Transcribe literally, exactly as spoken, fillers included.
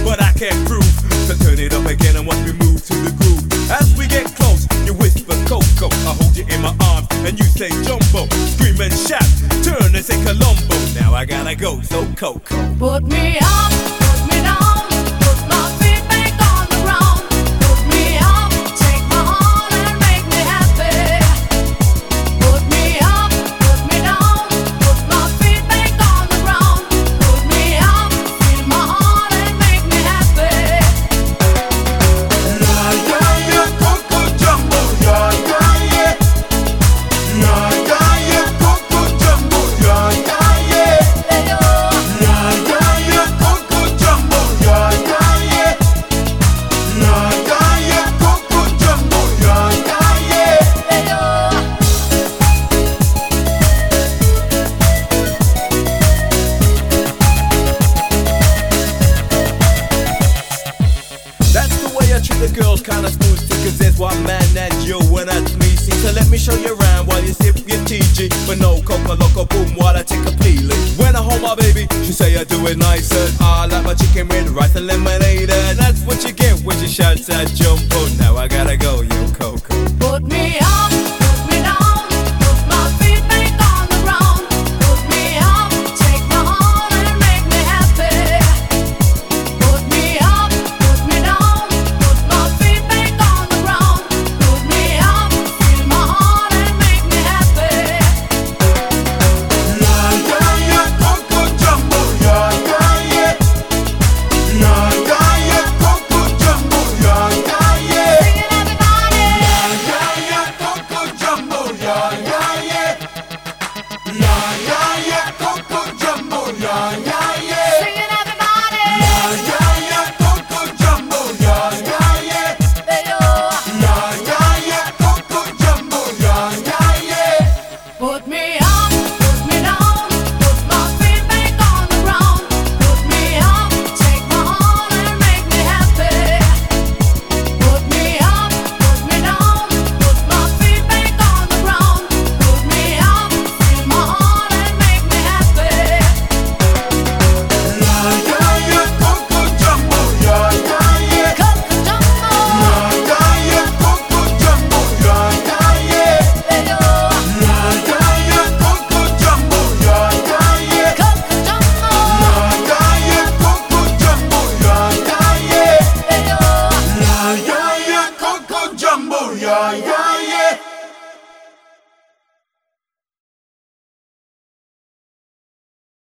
but I can't prove. So turn it up again and watch me move to the groove. As we get close, you whisper Coco. I hold you in my arms and you say Jumbo. Scream and shout, turn and say Colombo. Now I gotta go, so Coco. Put me up, put me down, put my feet back on the ground. Put me up, take my heart and make me happy. Put me up, put me down, put my feet back on the ground. Put me up, feel my heart and make me happy. Yeah, yeah, yeah, Coco Jumbo, yeah, yeah, yeah. Yeah, yeah, yeah, Coco Jumbo, yeah, yeah, yeah. Yeah, yeah, yeah, Coco Jumbo, yeah, yeah, yeah. Yeah, yeah, yeah, Coco Jumbo, yeah, yeah, yeah. That's the way I treat the girls, kinda smooth too, cause there's one man that's you and that's me. See, so let me show you around while you sip your T G. But no Coca Loco boom while I take a peeling. When I hold my baby, she say I do it nicer. I like my chicken with rice and lemonade, and that's what you get when she shouts at Jumbo. Now I gotta go.